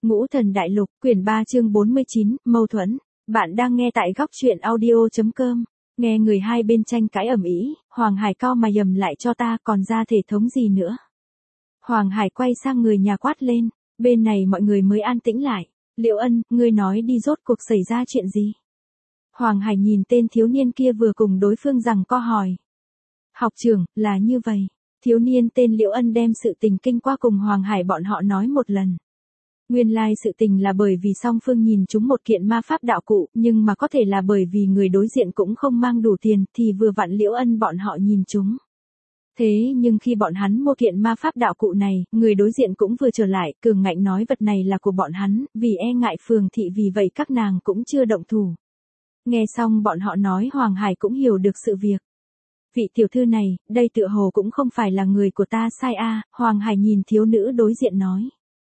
Ngũ Thần Đại Lục, quyển 3 chương 49, mâu thuẫn. Bạn đang nghe tại góc truyện audio.com. Nghe người hai bên tranh cãi ầm ĩ, Hoàng Hải cao mà yầm lại cho ta còn ra thể thống gì nữa. Hoàng Hải quay sang người nhà quát lên, bên này mọi người mới an tĩnh lại. Liễu Ân, ngươi nói đi rốt cuộc xảy ra chuyện gì? Hoàng Hải nhìn tên thiếu niên kia vừa cùng đối phương rằng co hỏi. Học trưởng, là như vậy. Thiếu niên tên Liễu Ân đem sự tình kinh qua cùng Hoàng Hải bọn họ nói một lần. Nguyên lai sự tình là bởi vì song phương nhìn chúng một kiện ma pháp đạo cụ, nhưng mà có thể là bởi vì người đối diện cũng không mang đủ tiền, thì vừa vặn Liễu Ân bọn họ nhìn chúng. Thế nhưng khi bọn hắn mua kiện ma pháp đạo cụ này, người đối diện cũng vừa trở lại, cường ngạnh nói vật này là của bọn hắn, vì e ngại Phường thị vì vậy các nàng cũng chưa động thủ. Nghe xong bọn họ nói Hoàng Hải cũng hiểu được sự việc. Vị tiểu thư này, đây tựa hồ cũng không phải là người của ta sai a. Hoàng Hải nhìn thiếu nữ đối diện nói.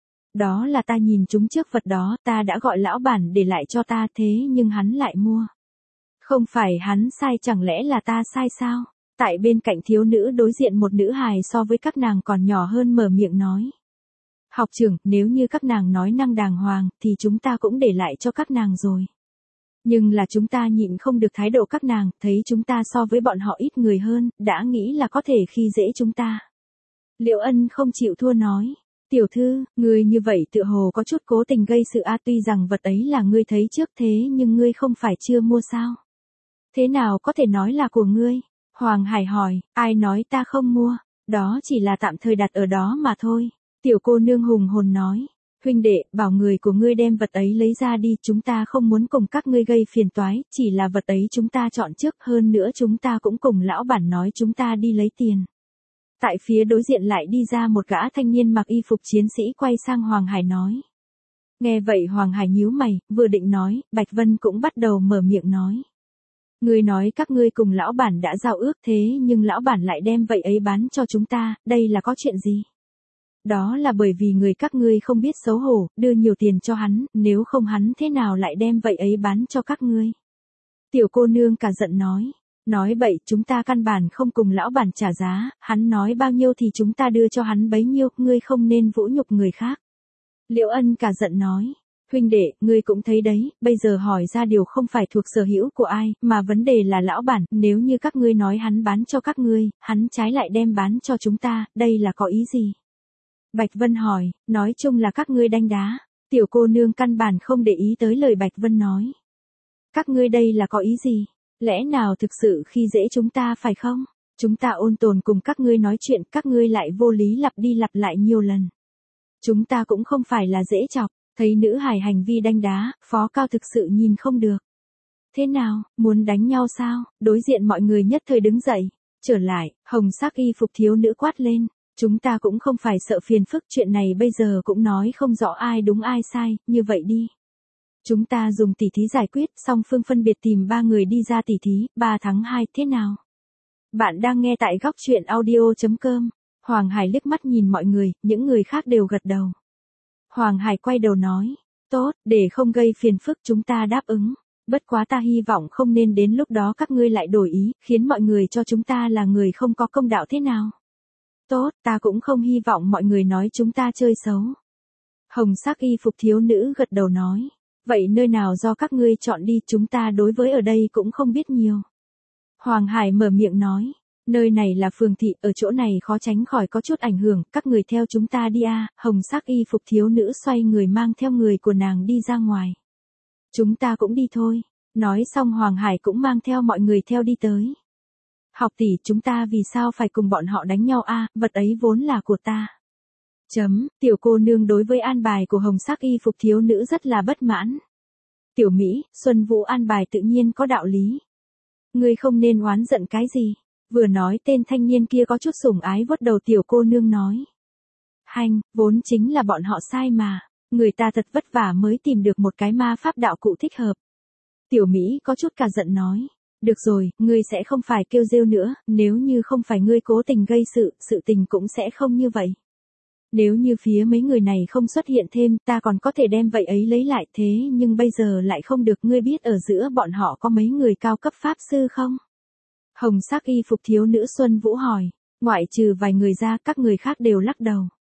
Đó là ta nhìn chúng trước vật đó, ta đã gọi lão bản để lại cho ta thế nhưng hắn lại mua. Không phải hắn sai chẳng lẽ là ta sai sao? Tại bên cạnh thiếu nữ đối diện một nữ hài so với các nàng còn nhỏ hơn mở miệng nói. Học trưởng, nếu như các nàng nói năng đàng hoàng, thì chúng ta cũng để lại cho các nàng rồi. Nhưng là chúng ta nhịn không được thái độ các nàng, thấy chúng ta so với bọn họ ít người hơn, đã nghĩ là có thể khi dễ chúng ta. Liễu Ân không chịu thua nói. Tiểu thư, ngươi như vậy tựa hồ có chút cố tình gây sự a, tuy rằng vật ấy là ngươi thấy trước thế nhưng ngươi không phải chưa mua sao? Thế nào có thể nói là của ngươi? Hoàng Hải hỏi, ai nói ta không mua, đó chỉ là tạm thời đặt ở đó mà thôi. Tiểu cô nương hùng hồn nói, huynh đệ, bảo người của ngươi đem vật ấy lấy ra đi, chúng ta không muốn cùng các ngươi gây phiền toái, chỉ là vật ấy chúng ta chọn trước, hơn nữa chúng ta cũng cùng lão bản nói chúng ta đi lấy tiền. Tại phía đối diện lại đi ra một gã thanh niên mặc y phục chiến sĩ quay sang Hoàng Hải nói. Nghe vậy Hoàng Hải nhíu mày, vừa định nói, Bạch Vân cũng bắt đầu mở miệng nói. Ngươi nói các ngươi cùng lão bản đã giao ước thế nhưng lão bản lại đem vậy ấy bán cho chúng ta, đây là có chuyện gì? Đó là bởi vì người các ngươi không biết xấu hổ, đưa nhiều tiền cho hắn, nếu không hắn thế nào lại đem vậy ấy bán cho các ngươi? Tiểu cô nương cả giận nói. Nói bậy, chúng ta căn bản không cùng lão bản trả giá, hắn nói bao nhiêu thì chúng ta đưa cho hắn bấy nhiêu, ngươi không nên vũ nhục người khác. Liễu Ân cả giận nói, huynh đệ, ngươi cũng thấy đấy, bây giờ hỏi ra điều không phải thuộc sở hữu của ai, mà vấn đề là lão bản, nếu như các ngươi nói hắn bán cho các ngươi, hắn trái lại đem bán cho chúng ta, đây là có ý gì? Bạch Vân hỏi, nói chung là các ngươi đanh đá, tiểu cô nương căn bản không để ý tới lời Bạch Vân nói. Các ngươi đây là có ý gì? Lẽ nào thực sự khi dễ chúng ta phải không? Chúng ta ôn tồn cùng các ngươi nói chuyện, các ngươi lại vô lý lặp đi lặp lại nhiều lần. Chúng ta cũng không phải là dễ chọc, thấy nữ hài hành vi đanh đá, Phó Cao thực sự nhìn không được. Thế nào, muốn đánh nhau sao? Đối diện mọi người nhất thời đứng dậy. Trở lại, hồng sắc y phục thiếu nữ quát lên. Chúng ta cũng không phải sợ phiền phức, chuyện này bây giờ cũng nói không rõ ai đúng ai sai, như vậy đi. Chúng ta dùng tỉ thí giải quyết, song phương phân biệt tìm 3 người đi ra tỉ thí, 3 thắng 2, thế nào? Bạn đang nghe tại góc truyện audio.com. Hoàng Hải liếc mắt nhìn mọi người, những người khác đều gật đầu. Hoàng Hải quay đầu nói, tốt, để không gây phiền phức chúng ta đáp ứng. Bất quá ta hy vọng không nên đến lúc đó các ngươi lại đổi ý, khiến mọi người cho chúng ta là người không có công đạo thế nào. Tốt, ta cũng không hy vọng mọi người nói chúng ta chơi xấu. Hồng sắc y phục thiếu nữ gật đầu nói. Vậy nơi nào do các ngươi chọn đi, chúng ta đối với ở đây cũng không biết nhiều. Hoàng Hải mở miệng nói, nơi này là phường thị, ở chỗ này khó tránh khỏi có chút ảnh hưởng, các người theo chúng ta đi a. Hồng sắc y phục thiếu nữ xoay người mang theo người của nàng đi ra ngoài. Chúng ta cũng đi thôi. Nói xong Hoàng Hải cũng mang theo mọi người theo đi tới. Học tỷ, chúng ta vì sao phải cùng bọn họ đánh nhau a, vật ấy vốn là của ta. Tiểu cô nương đối với an bài của hồng sắc y phục thiếu nữ rất là bất mãn. Tiểu Mỹ, Xuân Vũ an bài tự nhiên có đạo lý. Ngươi không nên oán giận cái gì. Vừa nói tên thanh niên kia có chút sủng ái vuốt đầu tiểu cô nương nói. Hành, vốn chính là bọn họ sai mà. Người ta thật vất vả mới tìm được một cái ma pháp đạo cụ thích hợp. Tiểu Mỹ có chút cả giận nói. Được rồi, ngươi sẽ không phải kêu rêu nữa, nếu như không phải ngươi cố tình gây sự tình cũng sẽ không như vậy. Nếu như phía mấy người này không xuất hiện thêm, ta còn có thể đem vậy ấy lấy lại, thế nhưng bây giờ lại không được. Ngươi biết ở giữa bọn họ có mấy người cao cấp pháp sư không? Hồng sắc y phục thiếu nữ Xuân Vũ hỏi, ngoại trừ vài người ra, các người khác đều lắc đầu.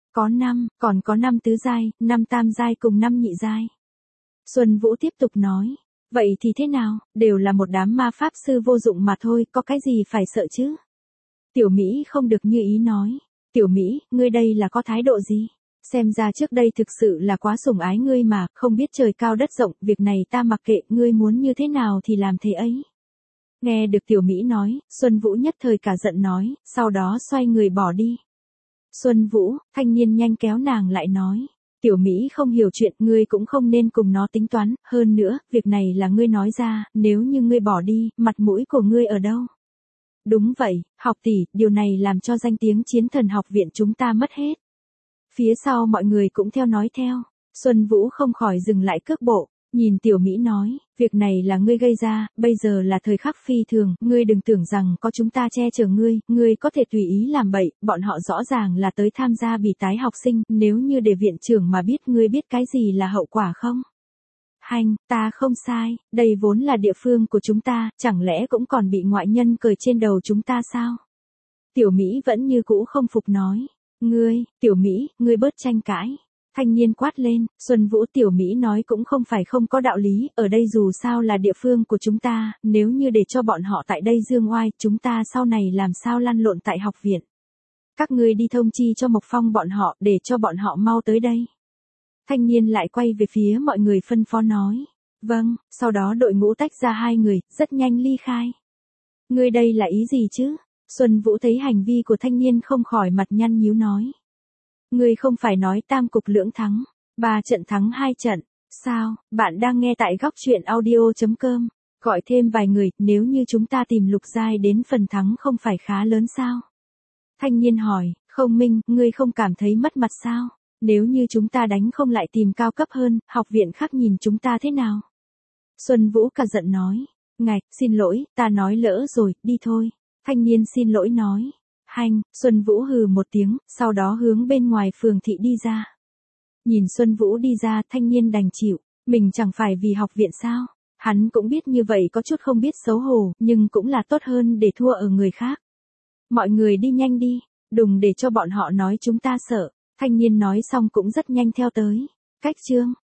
Có 5, còn có 5 tứ giai, 5 tam giai cùng 5 nhị giai. Xuân Vũ tiếp tục nói. Vậy thì thế nào, đều là một đám ma pháp sư vô dụng mà thôi, có cái gì phải sợ chứ? Tiểu Mỹ không được như ý nói. Tiểu Mỹ, ngươi đây là có thái độ gì? Xem ra trước đây thực sự là quá sủng ái ngươi mà, không biết trời cao đất rộng, việc này ta mặc kệ, ngươi muốn như thế nào thì làm thế ấy. Nghe được Tiểu Mỹ nói, Xuân Vũ nhất thời cả giận nói, sau đó xoay người bỏ đi. Xuân Vũ, thanh niên nhanh kéo nàng lại nói. Tiểu Mỹ không hiểu chuyện, ngươi cũng không nên cùng nó tính toán, hơn nữa, việc này là ngươi nói ra, nếu như ngươi bỏ đi, mặt mũi của ngươi ở đâu? Đúng vậy, học tỷ, điều này làm cho danh tiếng Chiến Thần học viện chúng ta mất hết. Phía sau mọi người cũng theo nói theo. Xuân Vũ không khỏi dừng lại cước bộ, nhìn Tiểu Mỹ nói, việc này là ngươi gây ra, bây giờ là thời khắc phi thường, ngươi đừng tưởng rằng có chúng ta che chở ngươi có thể tùy ý làm bậy, bọn họ rõ ràng là tới tham gia bỉ tái học sinh, nếu như để viện trưởng mà biết ngươi biết cái gì là hậu quả không? Hành, ta không sai, đây vốn là địa phương của chúng ta, chẳng lẽ cũng còn bị ngoại nhân cười trên đầu chúng ta sao? Tiểu Mỹ vẫn như cũ không phục nói. Tiểu Mỹ, ngươi bớt tranh cãi. Thanh niên quát lên, Xuân Vũ. Tiểu Mỹ nói cũng không phải không có đạo lý, ở đây dù sao là địa phương của chúng ta, nếu như để cho bọn họ tại đây dương oai, chúng ta sau này làm sao lăn lộn tại học viện. Các ngươi đi thông chi cho Mộc Phong bọn họ, để cho bọn họ mau tới đây. Thanh niên lại quay về phía mọi người phân phó nói. Vâng, sau đó đội ngũ tách ra hai người, rất nhanh ly khai. Ngươi đây là ý gì chứ? Xuân Vũ thấy hành vi của thanh niên không khỏi mặt nhăn nhíu nói. Ngươi không phải nói tam cục lưỡng thắng, 3 trận thắng 2 trận, sao? Bạn đang nghe tại góc truyện audio.com, gọi thêm vài người, nếu như chúng ta tìm Lục giai đến phần thắng không phải khá lớn sao? Thanh niên hỏi, Không Minh, ngươi không cảm thấy mất mặt sao? Nếu như chúng ta đánh không lại tìm cao cấp hơn, học viện khác nhìn chúng ta thế nào? Xuân Vũ cả giận nói. Ngạch, xin lỗi, ta nói lỡ rồi, đi thôi. Thanh niên xin lỗi nói. Hành, Xuân Vũ hừ một tiếng, sau đó hướng bên ngoài phường thị đi ra. Nhìn Xuân Vũ đi ra, thanh niên đành chịu, mình chẳng phải vì học viện sao? Hắn cũng biết như vậy có chút không biết xấu hổ, nhưng cũng là tốt hơn để thua ở người khác. Mọi người đi nhanh đi, đừng để cho bọn họ nói chúng ta sợ. Thanh niên nói xong cũng rất nhanh theo tới. Cách chương